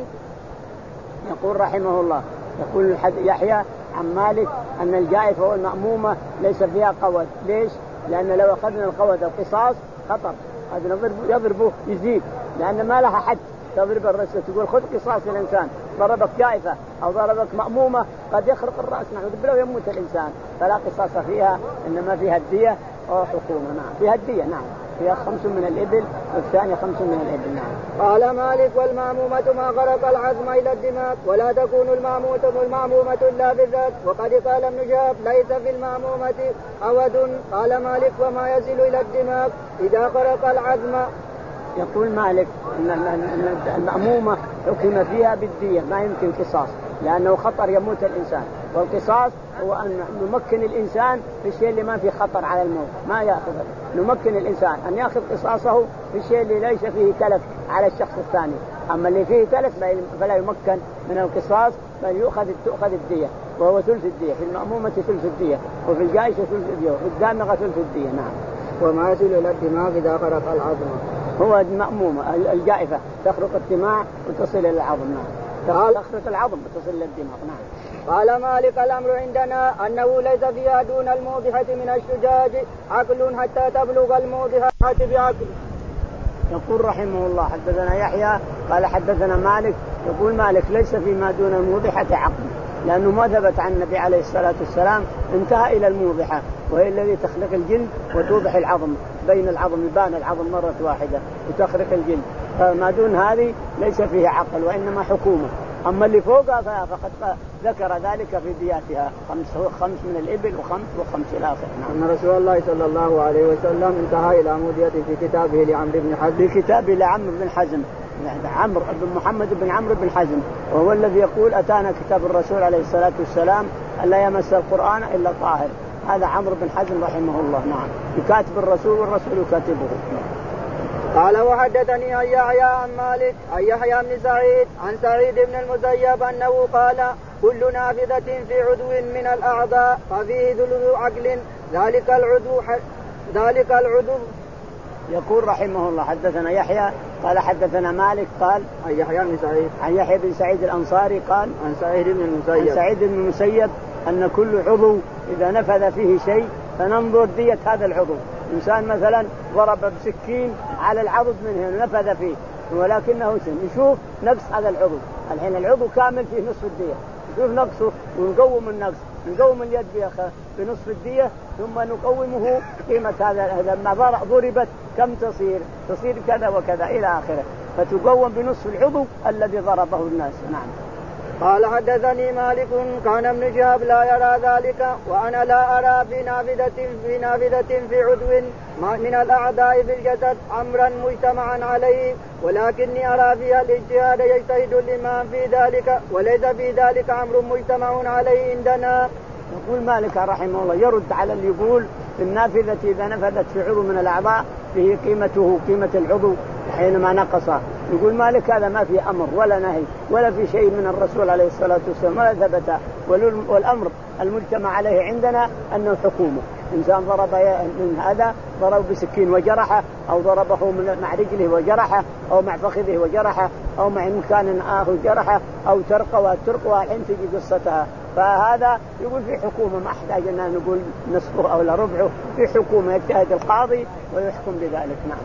يقول رحمه الله يقول يحيى عن مالك أن الجائفة والمأمومة ليس فيها قود. ليش؟ لأن لو أخذنا القود القصاص خطر هذا يضربه يزيد لأن ما لها حد تضرب الرأس تقول خذ قصاص الإنسان ضربك جائفة أو ضربك مأمومة قد يخرق الرأس نعوذ بالله ويموت الإنسان فلا قصاص فيها إنما فيها الدية أو حكومة. نعم فيها الدية. نعم فيها خمس من الإبل والثانية خمس من الإبل. نعم.
قال مالك والمأمومة ما غرق العظم إلى الدماغ ولا تكون المأمومة المأمومة إلا بالذات. وقد قال ابن شهاب ليس في المأمومة عود. قال مالك وما يصل إلى الدماغ إذا غرق العظم.
يقول مالك أن المأمومة حكم فيها بالدية ما يمكن قصاص لأنه خطر يموت الإنسان، والقصاص هو أن نمكن الإنسان في الشيء اللي ما فيه خطر على الموت ما يأخذه، نمكن الإنسان أن يأخذ قصاصه في الشيء اللي ليس فيه تلف على الشخص الثاني، أما اللي فيه تلف فلا يمكن من القصاص بل يؤخذ تؤخذ الدية وهو ثلث الدية. في المأمومة ثلث الدية وفي الجائشة ثلث الدية وفي الدامغة ثلث الدية. نعم.
وما يصل إلى الدماغ إذا غرق العظم
هو المأمومة الجائفة تخرق الدماء وتصل إلى العظم. نعم تخرق العظم وتصل إلى الدماغ. نعم.
قال مالك الأمر عندنا أنه ليس فيها دون الموضحة من الشجاج عقل حتى تبلغ الموضحة بعقل.
يقول رحمه الله حدثنا يحيى قال حدثنا مالك. يقول مالك ليس فيما دون الموضحة عقل لأنه ما ثبت عن النبي عليه الصلاة والسلام انتهى إلى الموضحة وهي الذي تخلق الجلد وتوضح العظم بين العظم يبان العظم مرة واحدة وتخرق الجلد. فما دون هذه ليس فيه عقل وإنما حكومة. أما اللي فوقها فقد ذكر ذلك في دياتها خمس, خمس من الإبل وخمس وخمس الآخر.
نعم. أن رسول الله صلى الله عليه وسلم انتهى إلى موضحة في كتابه لعمرو بن حزم
في كتابه لعمرو بن حزم عمرو بن محمد بن عمرو بن حزم وهو الذي يقول أتانا كتاب الرسول عليه الصلاة والسلام ألا يمس القرآن إلا طاهر. هذا عمرو بن حزم رحمه الله. نعم يكاتب الرسول والرسول يكاتبه.
قال وحدثني عن يحيى عن مالك عن يحيى بن سعيد عن سعيد بن المسيب أنه قال كل نافذة في عضو من الأعضاء ففيه ذلول عقل ذلك العضو ذلك العضو.
يقول رحمه الله حدثنا يحيى قال حدثنا مالك قال
عن يحيى بن سعيد
عن يحيى بن سعيد الأنصاري قال
عن سعيد بن المسيب
عن سعيد بن المسيب أن كل عضو إذا نفذ فيه شيء فننظر دية هذا العضو. إنسان مثلا ضرب بسكين على العضد منه نفذ فيه ولكنه سن نشوف نقص هذا العضو. الحين العضو كامل فيه نصف الدية نشوف نقصه ونقوم النقص نقوم اليد بنصف الدية ثم نقومه قيمة هذا ما ضربت كم تصير تصير كذا وكذا إلى آخره فتقوم بنصف العضو الذي ضربه الناس. نعم.
قال حدثني مالك كان ابن شهاب لا يرى ذلك وأنا لا أرى في نافذة في نافذة في عضو من الأعداء في الجسد أمرا مجتمعا عليه ولكني أرى فيها الاجتهاد يجتهد الإمام في ذلك وليس في ذلك أمر مجتمع عليه عندنا.
يقول مالك رحمه الله يرد على اللي يقول في النافذة إذا نفذت في عضو من الأعضاء فيه قيمته قيمة العضو حينما نقصه. يقول مالك هذا ما في أمر ولا نهي ولا في شيء من الرسول عليه الصلاة والسلام ولا ثبت والأمر المجتمع عليه عندنا أنه حكومة. إنسان ضرب من هذا ضرب بسكين وجرحه أو ضربه مع رجله وجرحه أو مع فخذه وجرحه أو مع مكان آخر جرحه أو ترقى وترقى الحين تجي قصتها. فهذا يقول في حكومة ما أحتاج أن نقول نصفه أو لا ربعه في حكومة يجتهد القاضي ويحكم بذلك. نعم.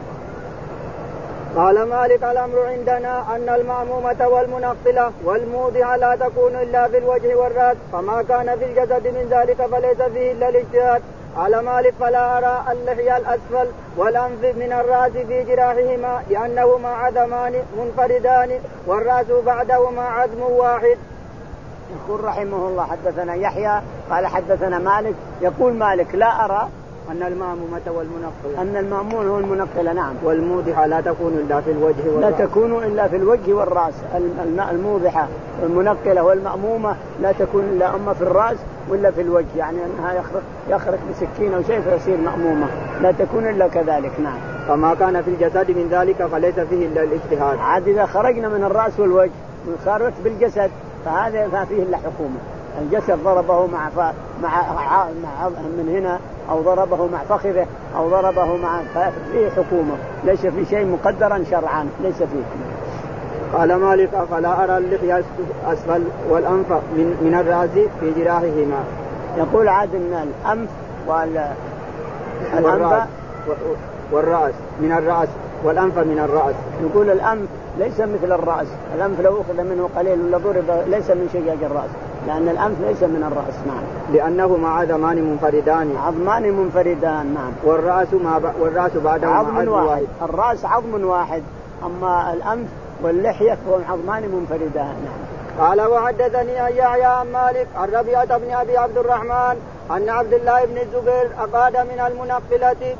قال مالك الأمر عندنا أن المأمومة والمنقلة والموضعة لا تكون إلا في الوجه والرأس فما كان في الجسد من ذلك فليس فيه إلا الاجتهاد. قال مالك فلا أرى اللحية الأسفل والأنف من الرأس في جراحهما لأنهما عظمان منفردان والرأس بعدهما عظم واحد.
يقول رحمه الله حدثنا يحيى قال حدثنا مالك. يقول مالك لا أرى
أن المأمومة والمنقلة
أن المأمون هو المنقلة. نعم.
والموضحة لا تكون إلا في الوجه والرأس
لا تكون إلا في الوجه والرأس. الموضحة والمنقلة والمأمومة لا تكون إلا أما في الرأس ولا في الوجه يعني أنها يخرق يخرق بسكين أو شيء فيصير مأمومة لا تكون إلا كذلك. نعم.
فما كان في الجسد من ذلك فليس فيه إلا الاجتهاد.
عاد إذا خرجنا من الرأس والوجه وصارت بالجسد فهذا ما فيه إلا حكومة. الجسد ضربه مع ف... مع مع من هنا أو ضربه مع فخذه أو ضربه مع فيه حكومة ليس في شيء مقدرا شرعا ليس فيه.
قال مالك فلا أرى اللحية أسفل والأنف من من الرأس في جراحهما.
يقول عاد أن الأنف وال
والرأس والرأس من الرأس والأنف من الرأس.
يقول الأنف ليس مثل الرأس. الأنف لو أخذ منه قليل ولا ضرب ليس من شجاج الرأس لأن الأنف ليس من الرأس. نعم.
لأنهما عظمان منفردان.
عظمان منفردان. نعم.
والرأس ما ب... والرأس بعده
عظم واحد. واحد. الرأس عظم واحد، أما الأنف واللحية فهم عظمان منفردان. نعم.
قال وحدثني عن يحيى عن مالك عن ربيعة بن أبي عبد الرحمن أن عبد الله بن الزبير أقاد من المنقلة.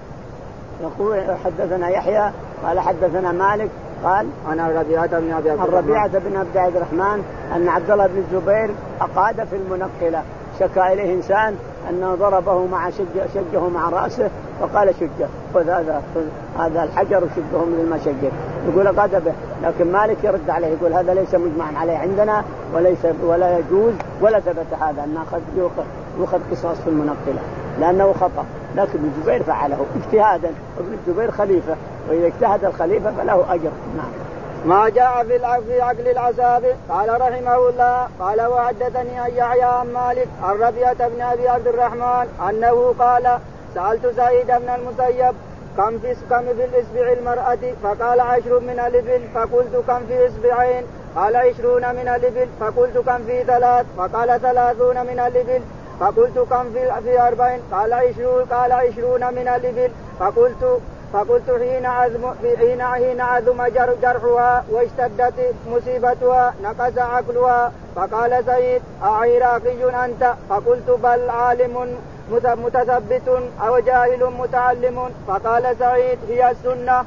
يقول حدثنا يحيى قال حدثنا مالك قال
عن ربيعة بن أبي عبد الرحمن
عن ربيعة بن أبي عبد الرحمن أن عبد الله بن الزبير أقاد في المنقلة، شكى إليه إنسان أنه ضربه مع شجه, شجه مع رأسه فقال شجه خذ هذا هذا الحجر وشجه مثل ما شجه، يقول أقاد به. لكن مالك يرد عليه يقول هذا ليس مجمعا عليه عندنا وليس ولا يجوز ولا ثبت هذا أن يأخذ قصاص في المنقلة لأنه خطأ، لكن ابن الزبير فعله اجتهادا، ابن الزبير خليفة وإذا اجتهد الخليفة فله أجر. نعم.
ما جاء في في عقل الأصابع. قال رحمه الله قال وحدثني عن يحيى عن مالك عن ربيعة بن أبي عبد الرحمن أنه قال سألت سعيد بن المسيب كم في كم في الإصبع المرأة فقال عشر من الإبل فقلت كم في إصبعين قال عشرون من الإبل فقلت كم في ثلاث فقال ثلاثون من الإبل فقلت كم في في أربعين قال عشرون قال عشرون من الإبل فقلت فقلت حين عظم حين حين عظم جرحها واشتدت مصيبتها نقص عقلها فقال سعيد أعراقي أنت فقلت بل عالم متثبت أو جاهل متعلم فقال سعيد هي السنة.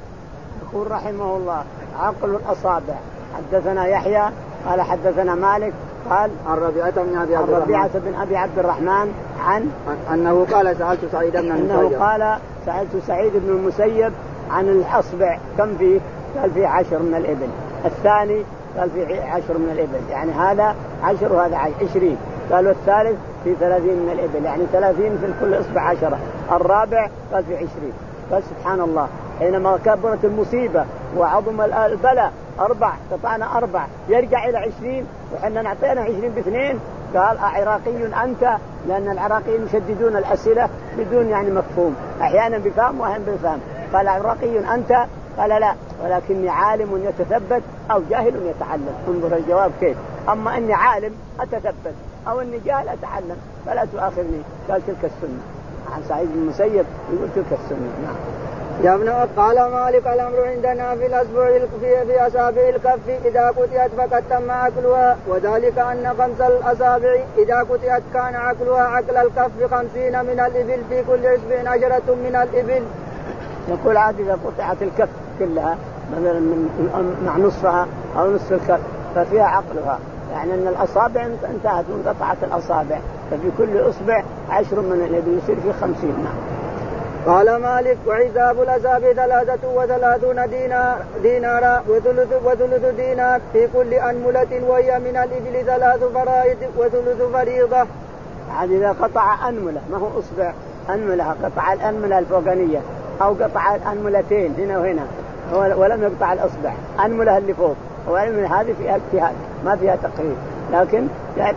يقول رحمه الله عقل الأصابع. حدثنا يحيى قال حدثنا مالك قال
عن ربيعة بن أبي عبد الرحمن
ربيعة بن أبي عبد الرحمن عن
أنه قال سألت سعيد بن المسيب
أنه قال سألت سعيد بن المسيب عن الأصبع كم فيه؟ قال فيه عشر من الإبل. الثاني قال فيه عشر من الإبل، يعني هذا عشر وهذا عشرين. قالوا الثالث في ثلاثين من الإبل، يعني ثلاثين في كل إصبع عشرة. الرابع قال في عشرين. قال سبحان الله حينما كبرت المصيبة وعظم البلاء أربع قطعنا أربع يرجع إلى عشرين وحنا نعطينا عشرين باثنين. قال أعراقي أنت، لأن العراقيين يشددون الأسئلة بدون يعني مفهوم، أحيانا بفهم وأحيانا بفهم. قال أعراقي أنت؟ قال لا ولكني عالم يتثبت أو جاهل يتعلم. انظر الجواب كيف، أما أني عالم أتثبت أو أني جاهل أتعلم فلا تؤاخذني. قال تلك السنة. عن سعيد بن المسيب يقول تلك السنة. نعم.
يا ابن قال مالك الأمر عندنا في الأسبوع في, في أصابع الكف إذا قطعت فقد تم عقلها، وذلك أن خمس الأصابع إذا قطعت كان عقلها عقل الكف خمسين من الإبل في كل إصبع عشرة من الإبل.
يقول عاد إذا قطعت الكف كلها مثلا من مع نصفها أو نصف الكف ففيها عقلها، يعني أن الأصابع انتهت وانقطعت الأصابع ففي كل إصبع عشر من الإبل يصير في خمسين. نعم.
قال مالك وحساب الأصابع ثلاثة وثلاثون دينار دينارا وثلث وثلث دينار في كل أنملة وهي من الإبل ثلاث فرائض وثلث فريضة.
عاد إذا قطع أنملة ما هو أصبع أنملة، قطع الأنملة الفوقانية أو قطع الأنملتين هنا وهنا ولم يقطع الأصبع، أنملة اللي فوق والأنملة هذه فيها اجتهاد ما فيها تقرير، لكن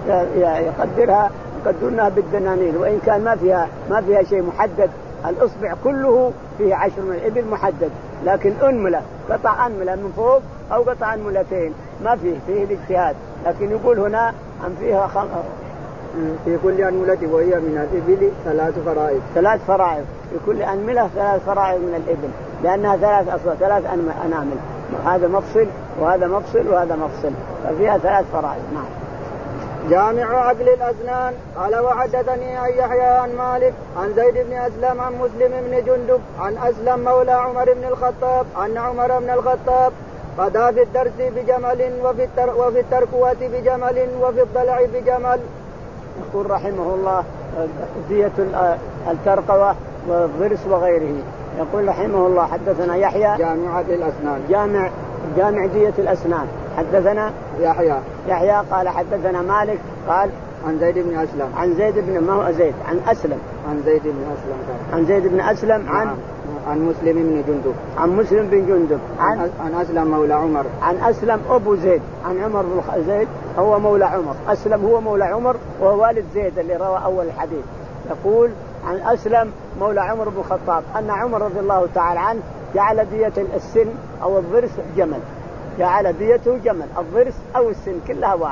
يقدرها يقدرونها بالدنانير وإن كان ما فيها ما فيها شيء محدد. الأصبع كله فيه عشر من الإبل محدد، لكن أنملة قطع أنملة من فوق أو قطع أنملتين ما فيه فيه الاجتهاد. لكن يقول هنا أن فيها خم...
في كل أنملة وهي من الإبل ثلاث فرائض
ثلاث فرائض في كل أنملة ثلاث فرائض من الإبل لأنها ثلاث أصوات ثلاث أنامل، هذا مفصل وهذا مفصل وهذا مفصل ففيها ثلاث فرائض. نعم.
جامع عقل الأسنان. قال وحدثني عن يحيى عن مالك عن زيد بن أسلم عن مسلم بن جندب عن أسلم مولى عمر بن الخطاب أن عمر بن الخطاب قضى في الدرس بجمل وفي, التر وفي التركوة بجمل وفي الضلع بجمل.
يقول رحمه الله دية الترقوة والضرس وغيره. يقول رحمه الله حدثنا يحيى
جامع عقل الأسنان
جامع جامع دية الأسنان. حدثنا
يحيى
يحيى قال حدثنا مالك قال
عن زيد بن أسلم
عن زيد بن ما هو زيد عن أسلم
عن زيد بن أسلم
عن زيد بن أسلم عن
عن مسلم بن جندب
عن مسلم بن جندب
عن عن أسلم مولى عمر
عن أسلم أبو زيد عن عمر بن زيد هو مولى عمر. أسلم هو مولى عمر وهو والد زيد اللي روى أول الحديث. يقول عن أسلم مولى عمر بن الخطاب أن عمر رضي الله تعالى عنه جعل دية السن أو الضرس جمل، جعل ديته جمل، الضرس أو السن كلها واحد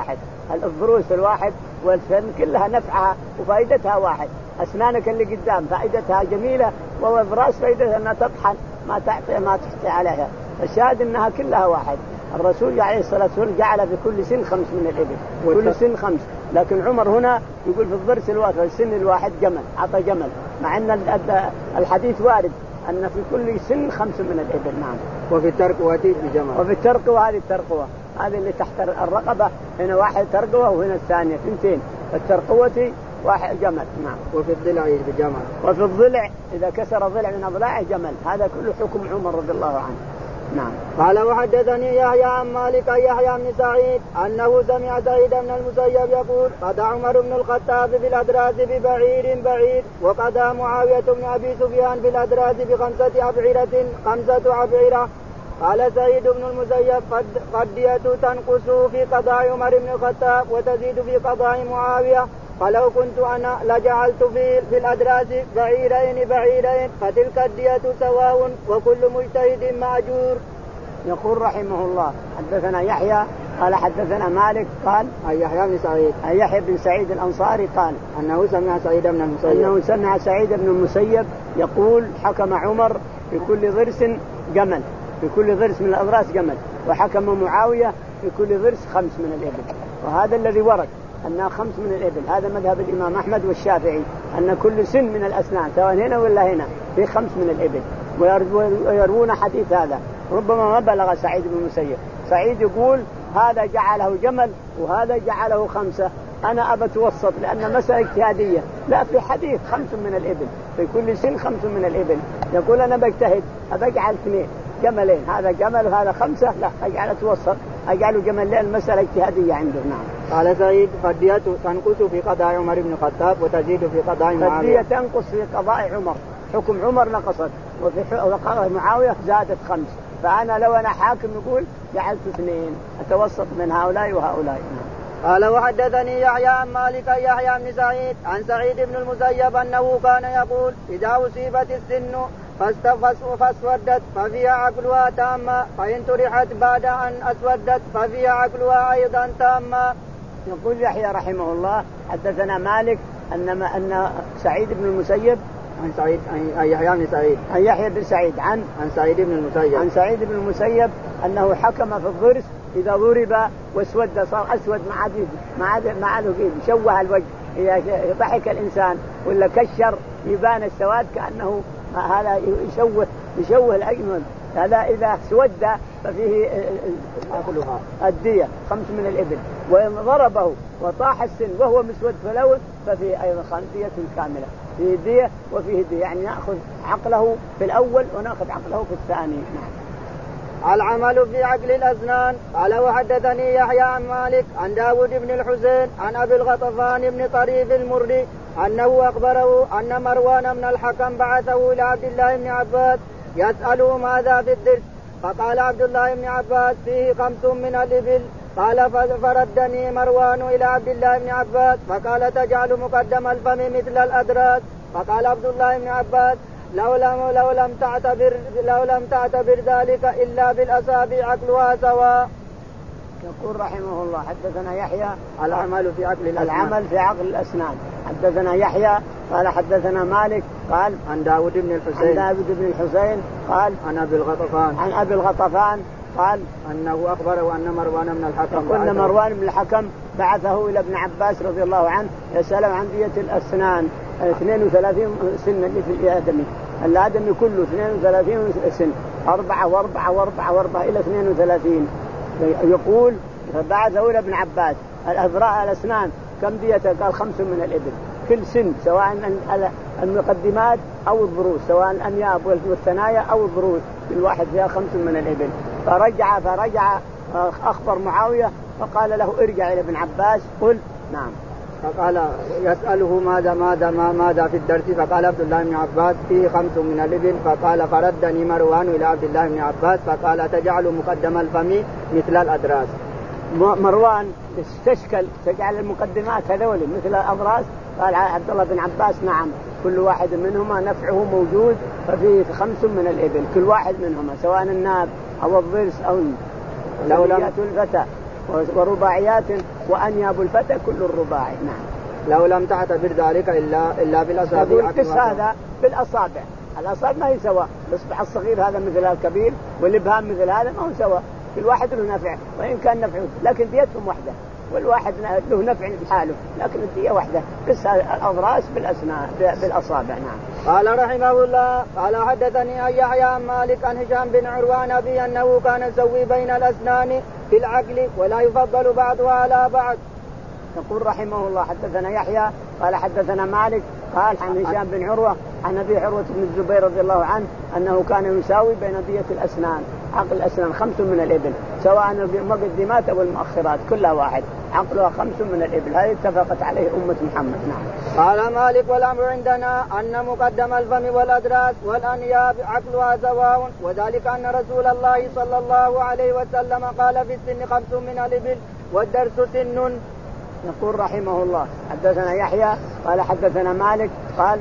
الضروس الواحد والسن كلها نفعها وفائدتها واحد. أسنانك اللي قدام فائدتها جميلة، والضراس فائدتها أنها تطحن ما تعطي ما تحتي عليها. الشاهد أنها كلها واحد. الرسول عليه الصلاة والسلام جعل في كل سن خمس من الإبل، كل سن خمس، لكن عمر هنا يقول في الضرس الواحد السن الواحد جمل، عطى جمل، مع أن الحديث وارد أن في كل سن خمس من الإبل. نعم.
وفي الترقوة بجمل.
وفي الترقوة، هذه الترقوة هذه اللي تحت الرقبة، هنا واحد ترقوة وهنا الثانية ثنتين. الترقوة واحد جمل. نعم.
وفي الضلع بجمل.
وفي الضلع إذا كسر ضلع من أضلاعه جمل. هذا كله حكم عمر رضي الله عنه. نعم.
قال وحدثني يحيى عن مالك يحيى بن سعيد أنه سمع سعيد بن المسيب يقول قضى عمر بن الخطاب بالأدراس ببعير بعير، وقضى معاوية بن أبي سفيان بالأدراس بخمسة أبعرة خمسة أبعرة. قال سعيد بن المسيب قد قدية تنقص في قضاء عمر بن الخطاب وتزيد في قضاء معاوية، فلو كنت أنا لجعلت في, في الأدراس بعيرين بعيرين فتلك الدية سواء وكل مجتهد مأجور.
يقول رحمه الله حدثنا يحيى قال حدثنا مالك قال
أي يحيى بن سعيد
أي يحيى بن سعيد الأنصاري قال
أنه سمع سعيد بن المسيب
أنه سمع سعيد بن المسيب يقول حكم عمر في كل ضرس جمل، في كل ضرس من الأضراس جمل، وحكم معاوية في كل ضرس خمس من الإبل. وهذا الذي ورد أنها خمس من الإبل، هذا مذهب الإمام أحمد والشافعي، أن كل سن من الأسنان سواء هنا ولا هنا في خمس من الإبل. ويروون حديث هذا ربما ما بلغ سعيد بن المسيب. سعيد يقول هذا جعله جمل وهذا جعله خمسة، أنا أبى توسط لأن مسألة اجتهادية. لا، في حديث خمس من الإبل في كل سن خمس من الإبل. يقول أنا بجتهد أبجعل اثنين جملين، هذا جمل وهذا خمسة، لا أجعل توسط أجعله جمل لأن المسألة اجتهادية عنده. نعم.
قال سعيد قضية تنقص في قضاء عمر بن الخطاب وتزيد في قضاء معاوية.
قضية تنقص في قضاء عمر، حكم عمر نقصت، وفي قضاء معاوية زادت خمس. فأنا لو أنا حاكم يقول جعلت اثنين أتوسط من هؤلاء وهؤلاء.
قال وحدثني يحيى عن مالك يحيى بن سعيد عن سعيد بن المسيب أنه كان يقول إذا أصيبت السن فاسودت ففيها عقلها تاما، فإن طرحت بعد أن أسودت ففيها عقلها أيضا تاما.
يقول يحيى رحمه الله حدثنا مالك أن أن سعيد بن المسيب
عن سعيد عن يحيى بن سعيد
عن يحيى بن سعيد عن
عن سعيد بن المسيب
عن سعيد بن المسيب أنه حكم في الضرس إذا ضرب واسود صار أسود مع عديد مع مع الوجه، شوه الوجه، إذا ضحك الإنسان ولا كشر يبان السواد كأنه هذا يشوه يشوه الأجمل. هذا إذا سود ففيه الدية خمس من الإبل، وإن ضربه وطاح السن وهو مسود فلون ففيه أيضا خمسية كاملة، فيه دية وفيه دية، يعني نأخذ عقله في الأول ونأخذ عقله في الثاني.
العمل في عقل الأسنان. قال وحدثني يحيى عن مالك عن داود بن الحسين عن أبي الغطفان بن طريف المري أنه أخبره أن مروان بن الحكم بعثه إلى عبد الله بن عباس يسأله ماذا في الضرس، فقال عبد الله بن عباس فيه خمس من الإبل. قال فردني مروان إلى عبد الله بن عباس فقال تجعل مقدم الفم مثل الأدراس. فقال عبد الله بن عباس لو لم لو لم تعتبر لو لم تعتبر ذلك إلا بالأصابع عقلها سواء.
يقول رحمه الله حدثنا يحيى
العمل في عقل الأسنان
العمل في عقل الأسنان. حدثنا يحيى قال حدثنا مالك قال
عن داود بن الحسين
عن داود بن الحسين قال
عن أبي الغطفان
عن أبي الغطفان قال
أنه أخبره أن مروان بن الحكم
قلنا مروان بن الحكم بعثه إلى ابن عباس رضي الله عنه يسأله عن دية الأسنان اثنين وثلاثين سنة اللي في الآدمي، الآدمي كله اثنين وثلاثين سن، أربعة وأربعة وأربعة وأربعة إلى اثنين وثلاثين. يقول فبعثه إلى ابن عباس الأذراع الأسنان كم ديته؟ قال خمس من الإبل كل سن، سواء المقدمات أو الضروس، سواء الأنياب والثنايا أو الضروس، كل واحد فيها خمس من الإبل. فرجع فرجع أخبر معاوية فقال له ارجع إلى ابن عباس قل نعم.
فقال يسأله ماذا ماذا ما ماذا في الدرس، فقال عبد الله بن عباس فيه خمس من الإبل. فقال فردني مروان إلى عبد الله بن عباس فقال تجعل مقدم الفم مثل الأدراس.
مروان استشكل تجعل المقدمات هذول مثل الأضراس، قال عبد الله بن عباس نعم كل واحد منهما نفعه موجود، ففيه خمس من الإبل كل واحد منهما سواء الناب أو الضرس أو لوليات الفتى ورباعيات وأنياب الفتى كل الرباعي. نعم.
لو لم تعتبر ذلك إلا إلا بالأصابع.
قس هذا بالأصابع، الأصابع ما هي سواء، الإصبع الصغير هذا مثل الكبير والإبهام مثل هذا ما هو سواء، كل واحد له نفع وإن كان نفعه لكن ديتهم واحدة، والواحد له نفع بحاله لكن الدية واحدة. قس الأضراس بالأسنان بالأصابع. نعم.
قال رحمه الله قال حدثني أن يحيى عن مالك عن هشام بن عروان أبي أنه كان يسوي بين الأسنان في العقل ولا يفضل بعضها على بعض.
يقول رحمه الله حدثنا يحيى قال حدثنا مالك قال عن هشام بن عروة عن أبي عروة بن الزبير رضي الله عنه أنه كان يساوي بين دية الأسنان. عقل الأسنان خمس من الإبل سواء المقدمات أو المؤخرات كلها واحد، عقلها خمس من الإبل، هذه اتفقت عليه أمة محمد. نعم.
قال مالك والأمر عندنا أن مقدم الفم والأدراس والأنياب عقلها سواء، وذلك أن رسول الله صلى الله عليه وسلم قال في السن خمس من الإبل والدرس سن.
يقول رحمه الله حدثنا يحيى قال حدثنا مالك قال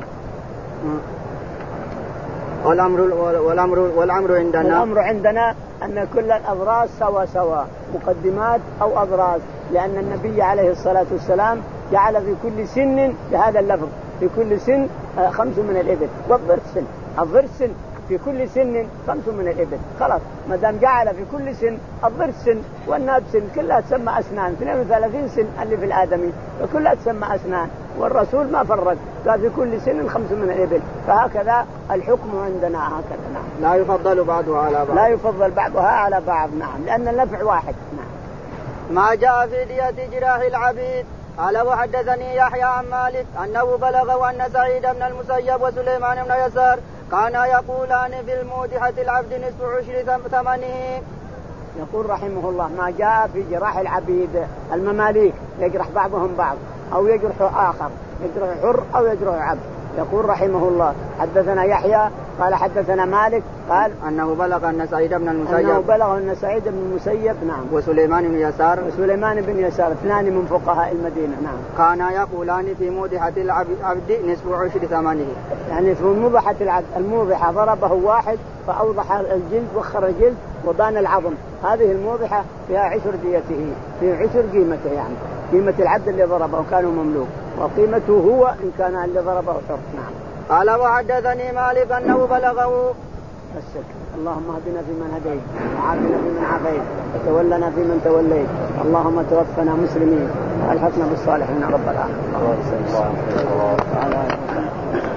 والأمر والأمر والأمر عندنا
والأمر عندنا أن كل الأضراس سوا سوا مقدمات أو أضراس، لأن النبي عليه الصلاة والسلام جعل في كل سن بهذا اللفظ في كل سن خمس من الإبل والضرس سن، الضرس سن في كل سن خمس من الإبل، خلاص ما دام جعل في كل سن الضرس سن والناب سن كلها تسمى أسنان، اثنين وثلاثين سن اللي في الآدمي وكلها تسمى أسنان، والرسول ما فرق قال في كل سن خمس من الإبل، فهكذا الحكم عندنا هكذا. نعم.
لا يفضل بعضها على بعض.
لا يفضل بعضها على بعض. نعم. لأن النفع واحد. نعم.
ما جاء في دية جراح العبيد. قال وحدثني يحيى عن مالك أنه بلغ أن سعيد بن المسيب وسليمان بن يسار كانا يقولان في المودحة العبد نصف عشر ثمنه.
يقول رحمه الله ما جاء في جراح العبيد، المماليك يجرح بعضهم بعض أو يجرح آخر، يجرح حر أو يجرح عبد. يقول رحمه الله حدثنا يحيى قال حدثنا مالك قال
أنه بلغ أن سعيد بن المسيب
أنه بلغ أن سعيد بن المسيب نعم
وسليمان بن يسار
وسليمان بن يسار اثنان من فقهاء المدينة. نعم.
كانا يقولان في موضحة العبد نصف عشر ثمنه،
يعني في موضحة العبد الموضحة ضربه واحد فأوضح الجلد وخر الجلد وبان العظم، هذه الموضحة فيها عشر ديته، في عشر قيمته، يعني قيمة العبد اللي ضربه كانوا مملوك وقيمته هو إن كان اللي ضربه حر. نعم.
قال وحدثني مالك أنه بلغه
السك. اللهم اهدنا فيمن هديت وعافنا فيمن عافيت وتولنا فيمن توليت، اللهم توفنا مسلمين والحقنا بالصالحين رب العالمين.